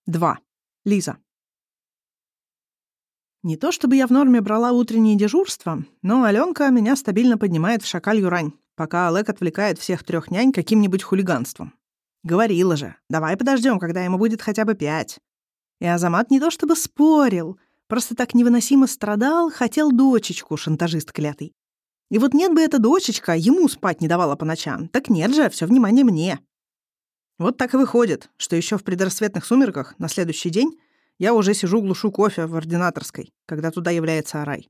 2. Лиза. Не то чтобы я в норме брала утренние дежурства, но Алёнка меня стабильно поднимает в шакалью рань, пока Олег отвлекает всех 3 нянь каким-нибудь хулиганством. Говорила же, давай подождем, когда ему будет хотя бы 5. И Азамат не то чтобы спорил, просто так невыносимо страдал, хотел дочечку, шантажист клятый. И вот нет бы эта дочечка ему спать не давала по ночам, так нет же, все внимание мне. Вот так и выходит, что еще в предрассветных сумерках на следующий день я уже сижу, глушу кофе в ординаторской, когда туда является Арай.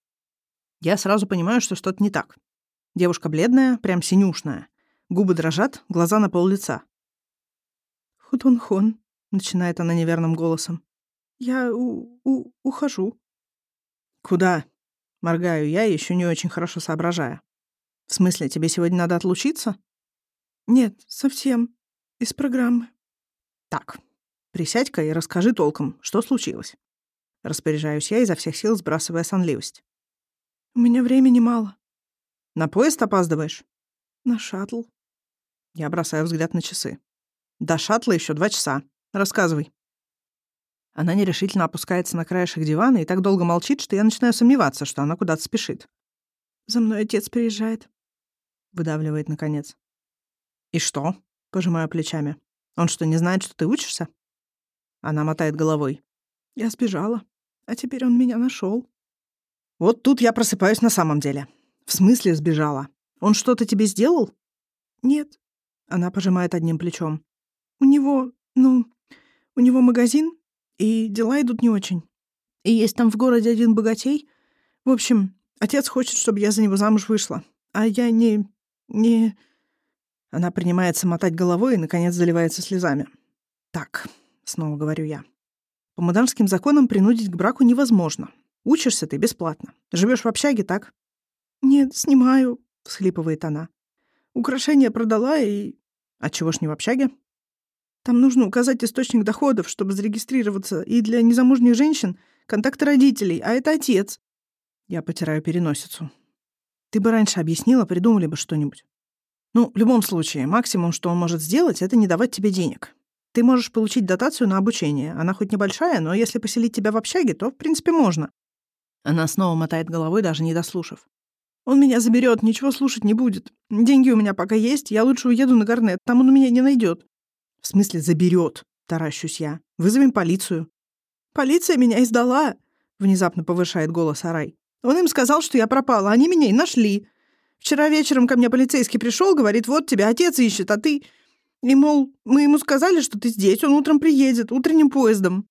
Я сразу понимаю, что что-то не так. Девушка бледная, прям синюшная. Губы дрожат, глаза на пол-лица. «Хутун-хон», — начинает она неверным голосом. «Я ухожу». «Куда?» — моргаю я, еще не очень хорошо соображая. «В смысле, тебе сегодня надо отлучиться?» «Нет, совсем. Из программы». «Так, присядь-ка и расскажи толком, что случилось». Распоряжаюсь я изо всех сил, сбрасывая сонливость. «У меня времени мало». «На поезд опаздываешь?» «На шаттл». Я бросаю взгляд на часы. «До шаттла еще 2 часа. Рассказывай». Она нерешительно опускается на краешек дивана и так долго молчит, что я начинаю сомневаться, что она куда-то спешит. «За мной отец приезжает», — выдавливает наконец. «И что?» — пожимаю плечами. «Он что, не знает, что ты учишься?» Она мотает головой. «Я сбежала, а теперь он меня нашел». Вот тут я просыпаюсь на самом деле. «В смысле сбежала? Он что-то тебе сделал?» «Нет», — она пожимает одним плечом. У него магазин, и дела идут не очень. И есть там в городе один богатей. В общем, отец хочет, чтобы я за него замуж вышла. А я не... Она принимается мотать головой и, наконец, заливается слезами. «Так», — снова говорю я, — «по муданским законам принудить к браку невозможно. Учишься ты бесплатно. Живешь в общаге, так?» «Нет, снимаю», — всхлипывает она. «Украшения продала и...» «А чего ж не в общаге?» «Там нужно указать источник доходов, чтобы зарегистрироваться, и для незамужних женщин контакты родителей, а это отец». Я потираю переносицу. «Ты бы раньше объяснила, придумали бы что-нибудь». «Ну, в любом случае, максимум, что он может сделать, это не давать тебе денег. Ты можешь получить дотацию на обучение. Она хоть небольшая, но если поселить тебя в общаге, то, в принципе, можно». Она снова мотает головой, даже не дослушав. «Он меня заберет, ничего слушать не будет. Деньги у меня пока есть, я лучше уеду на Гарнет, там он меня не найдет». «В смысле заберет?» — таращусь я. «Вызовем полицию». «Полиция меня издала», — внезапно повышает голос Арай. «Он им сказал, что я пропала, они меня и нашли. Вчера вечером ко мне полицейский пришел, говорит, вот тебя отец ищет, а ты...» И, мол, мы ему сказали, что ты здесь, он утром приедет, утренним поездом.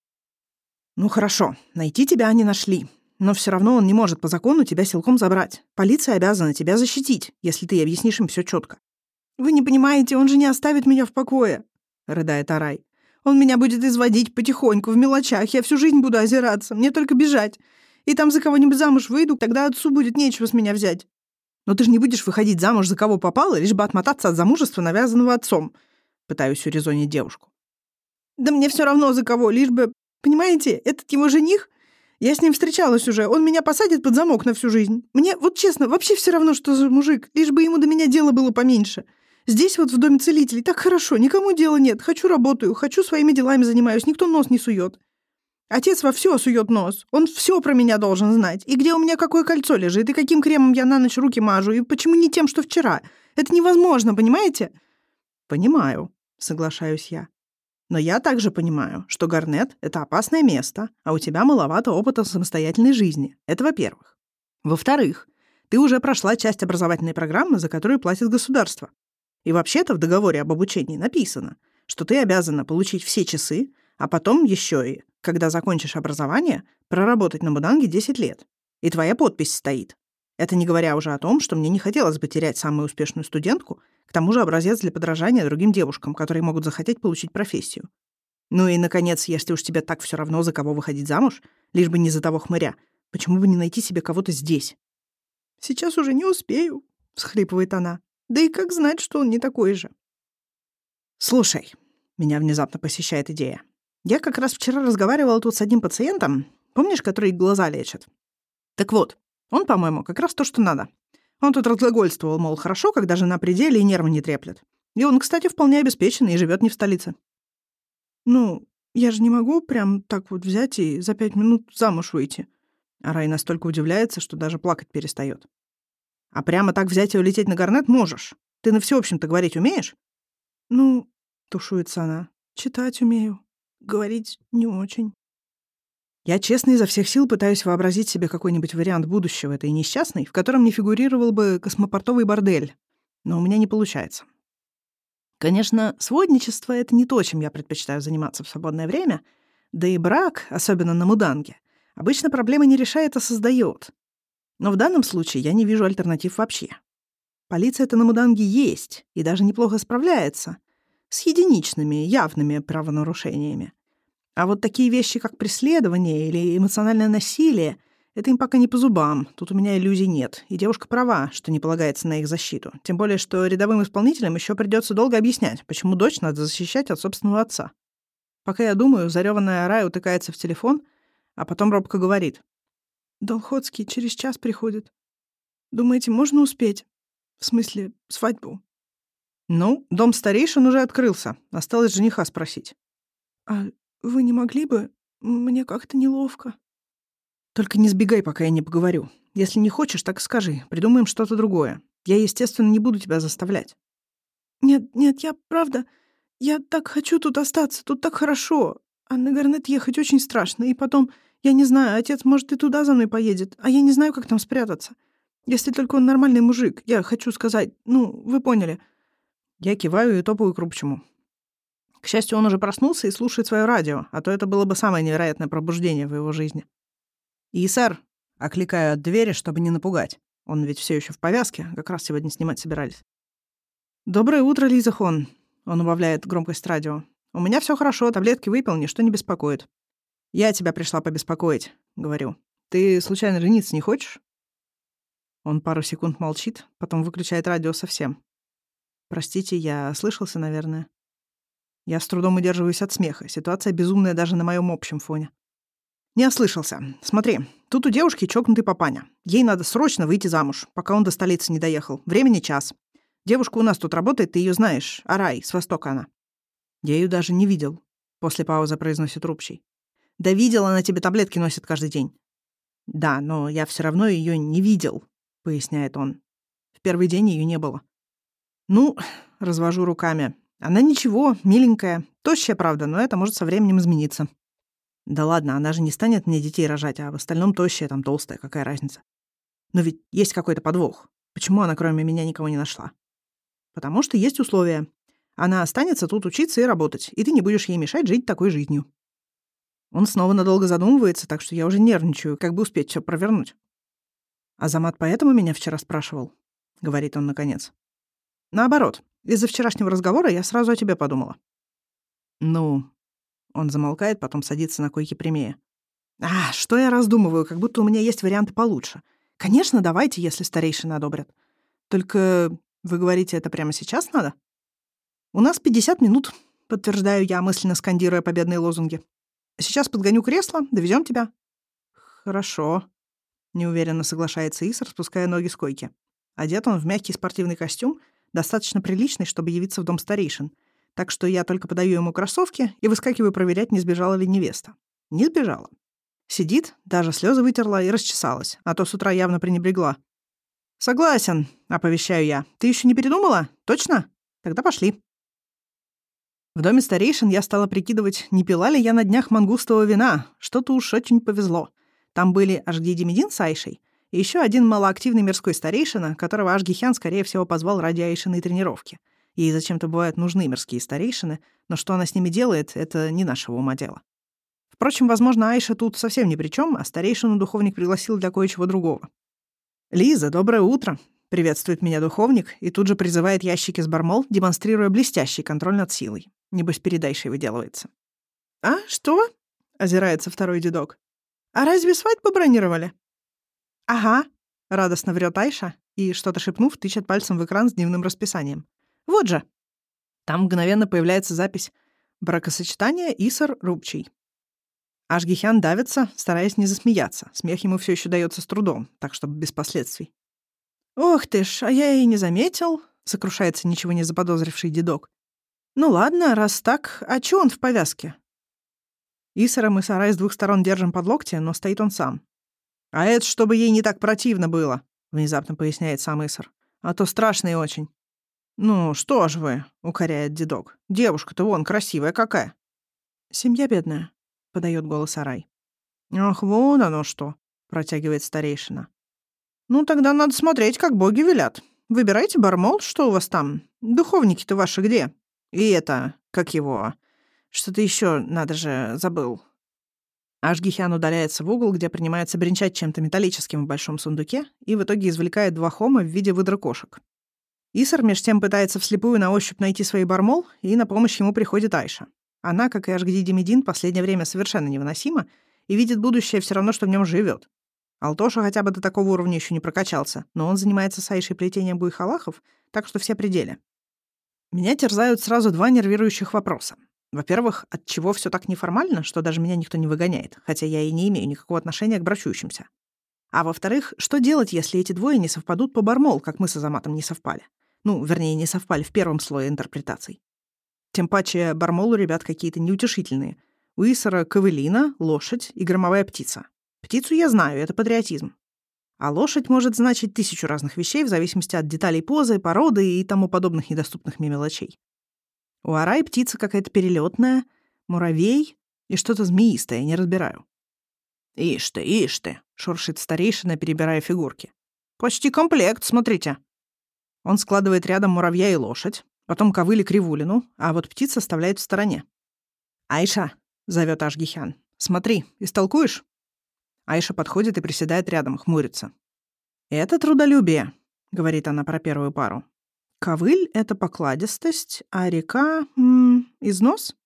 «Ну хорошо, найти тебя они нашли. Но все равно он не может по закону тебя силком забрать. Полиция обязана тебя защитить, если ты объяснишь им все четко». «Вы не понимаете, он же не оставит меня в покое», — рыдает Арай. «Он меня будет изводить потихоньку, в мелочах. Я всю жизнь буду озираться. Мне только бежать. И там за кого-нибудь замуж выйду, тогда отцу будет нечего с меня взять». «Но ты же не будешь выходить замуж за кого попало, лишь бы отмотаться от замужества, навязанного отцом», — пытаюсь урезонить девушку. «Да мне все равно за кого, лишь бы... Понимаете, этот его жених... Я с ним встречалась уже. Он меня посадит под замок на всю жизнь. Мне, вот честно, вообще все равно, что за мужик. Лишь бы ему до меня дела было поменьше. Здесь вот в доме целителей так хорошо, никому дела нет. Хочу работаю, хочу своими делами занимаюсь, никто нос не сует. Отец во все сует нос. Он все про меня должен знать. И где у меня какое кольцо лежит, и каким кремом я на ночь руки мажу, и почему не тем, что вчера. Это невозможно, понимаете?» «Понимаю», — соглашаюсь я. «Но я также понимаю, что Гарнет — это опасное место, а у тебя маловато опыта самостоятельной жизни. Это во-первых. Во-вторых, ты уже прошла часть образовательной программы, за которую платит государство. И вообще-то в договоре об обучении написано, что ты обязана получить все часы, а потом еще и, когда закончишь образование, проработать на Муданге 10 лет. И твоя подпись стоит. Это не говоря уже о том, что мне не хотелось бы терять самую успешную студентку, к тому же образец для подражания другим девушкам, которые могут захотеть получить профессию. Ну и, наконец, если уж тебе так все равно, за кого выходить замуж, лишь бы не за того хмыря, почему бы не найти себе кого-то здесь?» «Сейчас уже не успею», — всхлипывает она. «Да и как знать, что он не такой же?» «Слушай», — меня внезапно посещает идея. «Я как раз вчера разговаривала тут с одним пациентом, помнишь, который глаза лечит? Так вот, он, по-моему, как раз то, что надо. Он тут разглагольствовал, мол, хорошо, когда жена при деле и нервы не треплет. И он, кстати, вполне обеспеченный и живет не в столице». «Ну, я же не могу прям так вот взять и за 5 минут замуж выйти. Арай настолько удивляется, что даже плакать перестает. А прямо так взять и улететь на Гарнет можешь? Ты на всеобщем-то говорить умеешь? Ну, тушуется она. Читать умею. Говорить не очень. Я честно изо всех сил пытаюсь вообразить себе какой-нибудь вариант будущего этой несчастной, в котором не фигурировал бы космопортовый бордель. Но у меня не получается. Конечно, сводничество — это не то, чем я предпочитаю заниматься в свободное время, да и брак, особенно на Муданге, обычно проблемы не решает, а создает. Но в данном случае я не вижу альтернатив вообще. Полиция-то на Муданге есть и даже неплохо справляется с единичными, явными правонарушениями. А вот такие вещи, как преследование или эмоциональное насилие, это им пока не по зубам. Тут у меня иллюзий нет. И девушка права, что не полагается на их защиту. Тем более, что рядовым исполнителям еще придется долго объяснять, почему дочь надо защищать от собственного отца. Пока я думаю, зареванная Арай утыкается в телефон, а потом робко говорит. «Долходский через час приходит. Думаете, можно успеть? В смысле, свадьбу?» «Ну, дом старейшин уже открылся. Осталось жениха спросить». «А вы не могли бы? Мне как-то неловко». «Только не сбегай, пока я не поговорю. Если не хочешь, так скажи. Придумаем что-то другое. Я, естественно, не буду тебя заставлять». «Нет, нет, я правда... Я так хочу тут остаться. Тут так хорошо. А на Гарнет ехать очень страшно. И потом, я не знаю, отец, может, и туда за мной поедет. А я не знаю, как там спрятаться. Если только он нормальный мужик. Я хочу сказать... Ну, вы поняли». Я киваю и топаю к Рубчему. К счастью, он уже проснулся и слушает свое радио, а то это было бы самое невероятное пробуждение в его жизни. «И, сэр», — окликаю от двери, чтобы не напугать. Он ведь все еще в повязке, как раз сегодня снимать собирались. «Доброе утро, Лиза Хон», — он убавляет громкость радио. «У меня все хорошо, таблетки выпил, ничто не беспокоит». «Я тебя пришла побеспокоить», — говорю. «Ты, случайно, жениться не хочешь?» Он пару секунд молчит, потом выключает радио совсем. «Простите, я ослышался, наверное». Я с трудом удерживаюсь от смеха. Ситуация безумная даже на моем общем фоне. «Не ослышался. Смотри, тут у девушки чокнутый папаня. Ей надо срочно выйти замуж, пока он до столицы не доехал. Времени час. Девушка у нас тут работает, ты ее знаешь. Арай, с востока она». «Я ее даже не видел», — после паузы произносит Рубчий. «Да видел, она тебе таблетки носит каждый день». «Да, но я все равно ее не видел», — поясняет он. «В первый день ее не было». «Ну, — развожу руками, — она ничего, миленькая. Тощая, правда, но это может со временем измениться». «Да ладно, она же не станет мне детей рожать, а в остальном тощая, там толстая, какая разница?» «Но ведь есть какой-то подвох. Почему она кроме меня никого не нашла?» «Потому что есть условия. Она останется тут учиться и работать, и ты не будешь ей мешать жить такой жизнью». Он снова надолго задумывается, так что я уже нервничаю, как бы успеть все провернуть. «Азамат поэтому меня вчера спрашивал?» — говорит он наконец. «Наоборот, из-за вчерашнего разговора я сразу о тебе подумала». «Ну...» Он замолкает, потом садится на койке прямее. Что я раздумываю, как будто у меня есть варианты получше. Конечно, давайте, если старейшины одобрят. Только вы говорите, это прямо сейчас надо?» «У нас 50 минут», — подтверждаю я, мысленно скандируя победные лозунги. «Сейчас подгоню кресло, довезем тебя». «Хорошо», — неуверенно соглашается Исар, спуская ноги с койки. Одет он в мягкий спортивный костюм, достаточно приличный, чтобы явиться в дом старейшин. Так что я только подаю ему кроссовки и выскакиваю проверять, не сбежала ли невеста. Не сбежала. Сидит, даже слезы вытерла и расчесалась, а то с утра явно пренебрегла. «Согласен», — оповещаю я. «Ты еще не передумала? Точно? Тогда пошли». В доме старейшин я стала прикидывать, не пила ли я на днях мангустового вина. Что-то уж очень повезло. Там были Ашгидимедин с Айшей и еще один малоактивный мирской старейшина, которого Ашгихян, скорее всего, позвал ради Айшиной тренировки. Ей зачем-то бывают нужны мирские старейшины, но что она с ними делает, это не нашего ума дело. Впрочем, возможно, Айша тут совсем ни при чем, а старейшину духовник пригласил для кое-чего другого. «Лиза, доброе утро!» — приветствует меня духовник и тут же призывает ящики с бармол, демонстрируя блестящий контроль над силой. Небось, передайшей выделывается. «А, что?» — озирается второй дедок. «А разве свадьбу бронировали?» «Ага», — радостно врет Айша и, что-то шепнув, тычет пальцем в экран с дневным расписанием. «Вот же!» Там мгновенно появляется запись «Бракосочетание Исар Рубчий». Ашгихян давится, стараясь не засмеяться. Смех ему все еще дается с трудом, так чтобы без последствий. «Ох ты ж, а я и не заметил», — сокрушается ничего не заподозривший дедок. «Ну ладно, раз так, а чё он в повязке?» Исара мы с Арай с двух сторон держим под локти, но стоит он сам. «А это чтобы ей не так противно было», — внезапно поясняет сам Исар. «А то страшно и очень». «Ну, что ж вы», — укоряет дедок. «Девушка-то вон красивая какая». «Семья бедная», — подает голос Арай. «Ах, вон оно что», — протягивает старейшина. «Ну, тогда надо смотреть, как боги велят. Выбирайте бармол, что у вас там. Духовники-то ваши где? И это, как его... Что-то еще, надо же, забыл». Ашгихян удаляется в угол, где принимается бренчать чем-то металлическим в большом сундуке, и в итоге извлекает 2 хома в виде выдракошек. Исар меж тем пытается вслепую на ощупь найти свой бармол, и на помощь ему приходит Айша. Она, как и Ашгди-Демидин, последнее время совершенно невыносима и видит будущее все равно, что в нем живет. Алтоша хотя бы до такого уровня еще не прокачался, но он занимается с Айшей плетением буйхалахов, так что все пределы. Меня терзают сразу 2 нервирующих вопроса. Во-первых, отчего все так неформально, что даже меня никто не выгоняет, хотя я и не имею никакого отношения к брачующимся. А во-вторых, что делать, если эти двое не совпадут по бармол, как мы с Азаматом не совпали? Ну, вернее, не совпали в первом слое интерпретаций. Тем паче бармол у ребят какие-то неутешительные. У Исара ковылина, лошадь и громовая птица. Птицу я знаю, это патриотизм. А лошадь может значить 1000 разных вещей в зависимости от деталей позы, породы и тому подобных недоступных мне мелочей. У Арай птица какая-то перелетная, муравей и что-то змеистое, не разбираю. «Ишь ты!» — шуршит старейшина, перебирая фигурки. «Почти комплект, смотрите». Он складывает рядом муравья и лошадь, потом ковыль и кривулину, а вот птица оставляет в стороне. «Айша!» — зовет Ашгихян. «Смотри, истолкуешь?» Айша подходит и приседает рядом, хмурится. «Это трудолюбие», — говорит она про первую пару. «Ковыль — это покладистость, а река — износ?»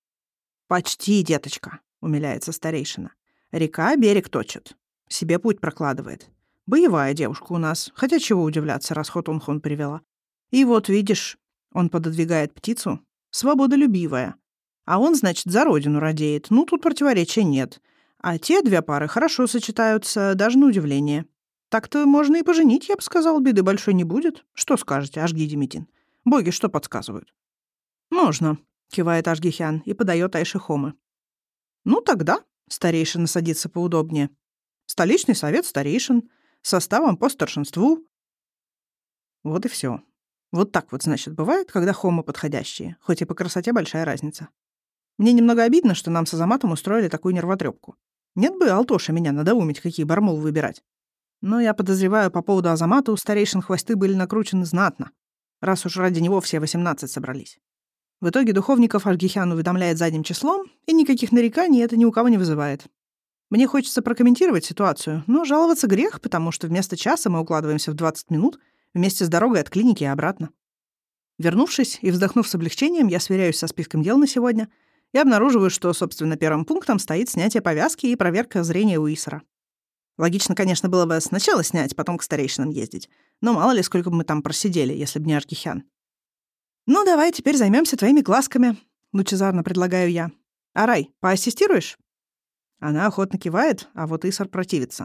«Почти, деточка», — умиляется старейшина. «Река берег точит, себе путь прокладывает. Боевая девушка у нас, хотя чего удивляться, раз Хотунхон привела. И вот, видишь, он пододвигает птицу, свободолюбивая. А он, значит, за родину радеет, ну, тут противоречия нет. А те 2 пары хорошо сочетаются, даже на удивление. Так-то можно и поженить, я бы сказал, беды большой не будет. Что скажете, Ашги-Демидин? Боги что подсказывают?» «Можно», — кивает Ашгихян и подает Айше хомы. «Ну, тогда», — старейшина садится поудобнее. «Столичный совет старейшин, составом по старшинству». Вот и все. Вот так вот, значит, бывает, когда хомы подходящие, хоть и по красоте большая разница. Мне немного обидно, что нам с Азаматом устроили такую нервотрепку. Нет бы Алтоша меня надоумить, какие бармол выбирать. Но я подозреваю, по поводу Азамата у старейшин хвосты были накручены знатно, раз уж ради него все 18 собрались. В итоге духовников Ашгихян уведомляет задним числом, и никаких нареканий это ни у кого не вызывает. Мне хочется прокомментировать ситуацию, но жаловаться грех, потому что вместо часа мы укладываемся в 20 минут вместе с дорогой от клиники и обратно. Вернувшись и вздохнув с облегчением, я сверяюсь со списком дел на сегодня и обнаруживаю, что, собственно, первым пунктом стоит снятие повязки и проверка зрения у Исара. Логично, конечно, было бы сначала снять, потом к старейшинам ездить. Но мало ли, сколько бы мы там просидели, если б не Ашгихян. «Ну, давай теперь займемся твоими глазками», — лучезарно предлагаю я. «Арай, поассистируешь?» Она охотно кивает, а вот Исар противится.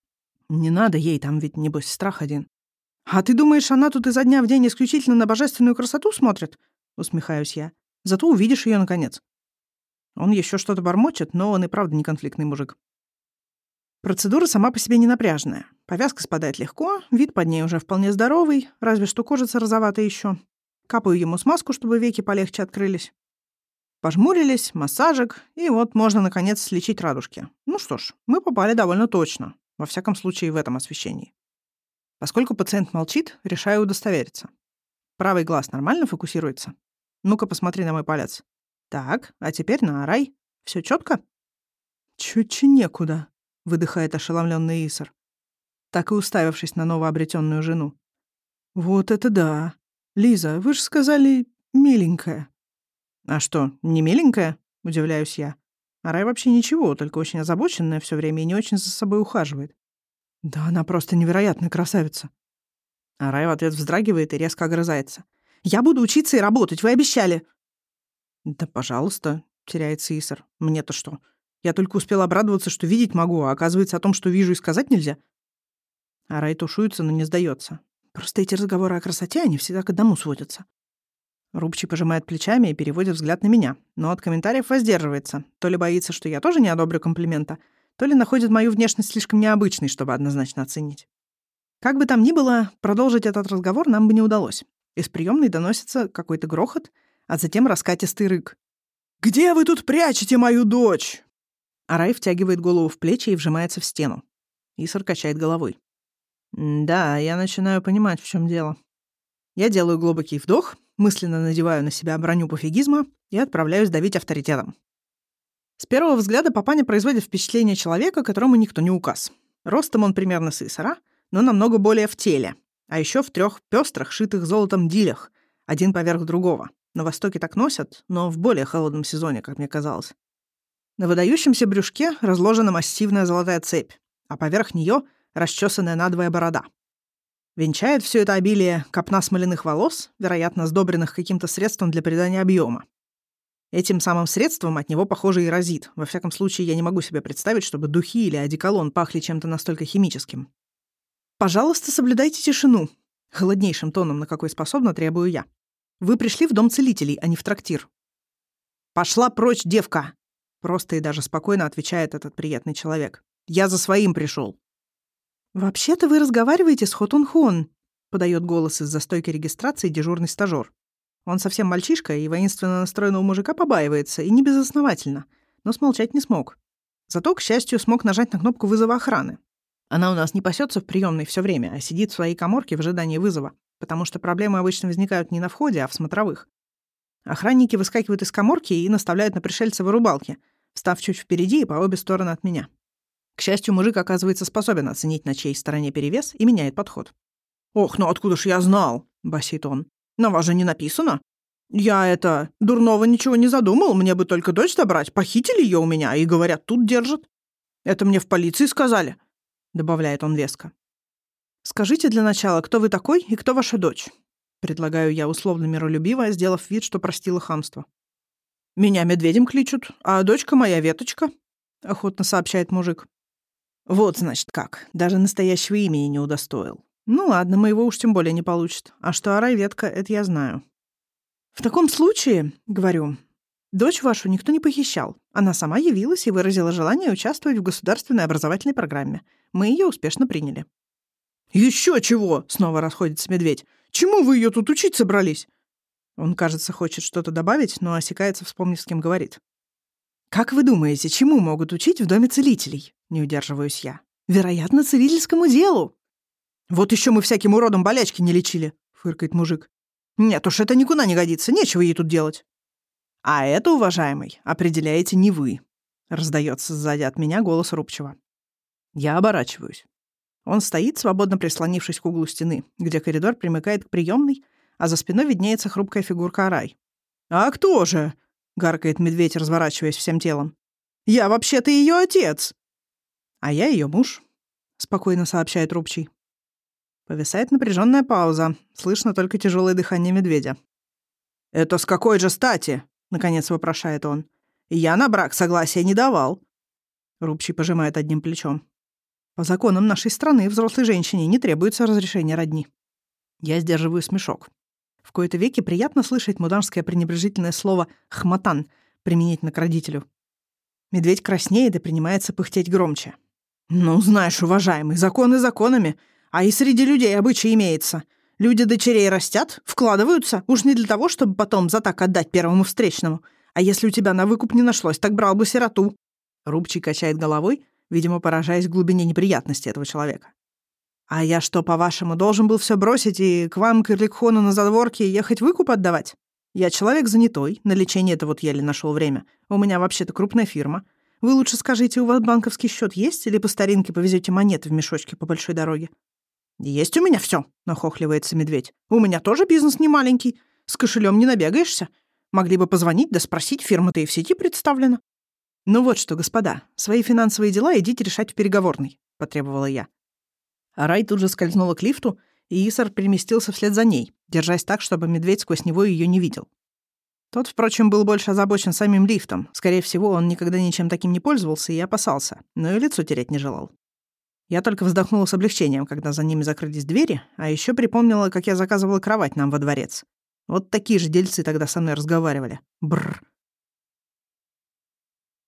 «Не надо ей, там ведь, небось, страх один». «А ты думаешь, она тут изо дня в день исключительно на божественную красоту смотрит?» — усмехаюсь я. «Зато увидишь ее наконец». Он еще что-то бормочет, но он и правда не конфликтный мужик. Процедура сама по себе не напряжная. Повязка спадает легко, вид под ней уже вполне здоровый, разве что кожица розоватая еще. Капаю ему смазку, чтобы веки полегче открылись. Пожмурились, массажик, и вот можно, наконец, слечить радужки. Ну что ж, мы попали довольно точно, во всяком случае в этом освещении. Поскольку пациент молчит, решаю удостовериться. Правый глаз нормально фокусируется? Ну-ка, посмотри на мой палец. Так, а теперь на Арай. Все четко? Чуть-чуть некуда, выдыхает ошеломленный Исар, так и уставившись на новообретенную жену. Вот это да! Лиза, вы же сказали миленькая. А что, не миленькая? Удивляюсь я. Арай вообще ничего, только очень озабоченная все время и не очень за собой ухаживает. Да она просто невероятная красавица. Арай в ответ вздрагивает и резко огрызается. Я буду учиться и работать, вы обещали. Да, пожалуйста, теряется Исар. Мне-то что? Я только успела обрадоваться, что видеть могу, а оказывается, о том, что вижу, и сказать нельзя. Арай тушуется, но не сдается. Просто эти разговоры о красоте, они всегда к одному сводятся. Рубчий пожимает плечами и переводит взгляд на меня, но от комментариев воздерживается. То ли боится, что я тоже не одобрю комплимента, то ли находит мою внешность слишком необычной, чтобы однозначно оценить. Как бы там ни было, продолжить этот разговор нам бы не удалось. Из приемной доносится какой-то грохот, а затем раскатистый рык. «Где вы тут прячете мою дочь?» Арай втягивает голову в плечи и вжимается в стену. Исар качает головой. Да, я начинаю понимать, в чем дело. Я делаю глубокий вдох, мысленно надеваю на себя броню пофигизма и отправляюсь давить авторитетом. С первого взгляда папаня производит впечатление человека, которому никто не указ. Ростом он примерно с Исара, но намного более в теле, а еще в 3 пестрых, шитых золотом дилях, один поверх другого. На Востоке так носят, но в более холодном сезоне, как мне казалось. На выдающемся брюшке разложена массивная золотая цепь, а поверх нее расчесанная надвое борода. Венчает все это обилие копна смоляных волос, вероятно, сдобренных каким-то средством для придания объема. Этим самым средством от него, похоже, и разит. Во всяком случае, я не могу себе представить, чтобы духи или одеколон пахли чем-то настолько химическим. «Пожалуйста, соблюдайте тишину», — холоднейшим тоном, на какой способна, требую я. «Вы пришли в дом целителей, а не в трактир». «Пошла прочь, девка!» — просто и даже спокойно отвечает этот приятный человек. «Я за своим пришел. «Вообще-то вы разговариваете с Хотунхон», — подает голос из-за стойки регистрации дежурный стажёр. Он совсем мальчишка и воинственно настроенного мужика побаивается, и не безосновательно, но смолчать не смог. Зато, к счастью, смог нажать на кнопку вызова охраны. Она у нас не пасется в приемной все время, а сидит в своей каморке в ожидании вызова, потому что проблемы обычно возникают не на входе, а в смотровых. Охранники выскакивают из каморки и наставляют на пришельца вырубалки, встав чуть впереди и по обе стороны от меня. К счастью, мужик оказывается способен оценить, на чьей стороне перевес, и меняет подход. «Ох, ну откуда ж я знал?» — басит он. «На вас же не написано. Я дурного ничего не задумал, мне бы только дочь добрать. Похитили ее у меня и, говорят, тут держат. Это мне в полиции сказали», — добавляет он веско. «Скажите для начала, кто вы такой и кто ваша дочь?» — предлагаю я условно миролюбиво, сделав вид, что простила хамство. «Меня медведем кличут, а дочка моя Веточка», — охотно сообщает мужик. «Вот, значит, как. Даже настоящего имени не удостоил. Ну ладно, моего уж тем более не получит. А что Арай Ветка, это я знаю». «В таком случае, — говорю, — дочь вашу никто не похищал. Она сама явилась и выразила желание участвовать в государственной образовательной программе. Мы ее успешно приняли». «Еще чего!» — снова расходится медведь. «Чему вы ее тут учить собрались?» Он, кажется, хочет что-то добавить, но осекается, вспомнив, с кем говорит. «Как вы думаете, чему могут учить в доме целителей?» — не удерживаюсь я. «Вероятно, целительскому делу». «Вот еще мы всяким уродом болячки не лечили», — фыркает мужик. «Нет уж, это никуда не годится, нечего ей тут делать». «А это, уважаемый, определяете не вы», — раздается сзади от меня голос Рубчего. Я оборачиваюсь. Он стоит, свободно прислонившись к углу стены, где коридор примыкает к приемной, а за спиной виднеется хрупкая фигурка Арай. «А кто же?» — гаркает медведь, разворачиваясь всем телом. «Я вообще-то ее отец!» «А я ее муж», — спокойно сообщает Рубчий. Повисает напряженная пауза, слышно только тяжелое дыхание медведя. «Это с какой же стати?» — наконец вопрошает он. «Я на брак согласия не давал». Рубчий пожимает одним плечом. «По законам нашей страны взрослой женщине не требуется разрешение родни». Я сдерживаю смешок. В кои-то веки приятно слышать муданское пренебрежительное слово «хматан» применительно к родителю. Медведь краснеет и принимается пыхтеть громче. «Ну, знаешь, уважаемый, законы законами, а и среди людей обычай имеется. Люди дочерей растят, вкладываются, уж не для того, чтобы потом за так отдать первому встречному. А если у тебя на выкуп не нашлось, так брал бы сироту». Рубчий качает головой, видимо, поражаясь глубине неприятности этого человека. «А я что, по-вашему, должен был все бросить и к вам, к Ирликхону, на задворке ехать выкуп отдавать? Я человек занятой, на лечение-то вот еле нашел время. У меня вообще-то крупная фирма. Вы лучше скажите, у вас банковский счет есть или по старинке повезете монеты в мешочке по большой дороге?» «Есть у меня все, нахохливается медведь. «У меня тоже бизнес не маленький. С кошелем не набегаешься. Могли бы позвонить да спросить, фирма-то и в сети представлена». «Ну вот что, господа, свои финансовые дела идите решать в переговорной», — потребовала я. Арай тут же скользнула к лифту, и Исар переместился вслед за ней, держась так, чтобы медведь сквозь него ее не видел. Тот, впрочем, был больше озабочен самим лифтом. Скорее всего, он никогда ничем таким не пользовался и опасался, но и лицо терять не желал. Я только вздохнула с облегчением, когда за ними закрылись двери, а еще припомнила, как я заказывала кровать нам во дворец. Вот такие же дельцы тогда со мной разговаривали. Бррр.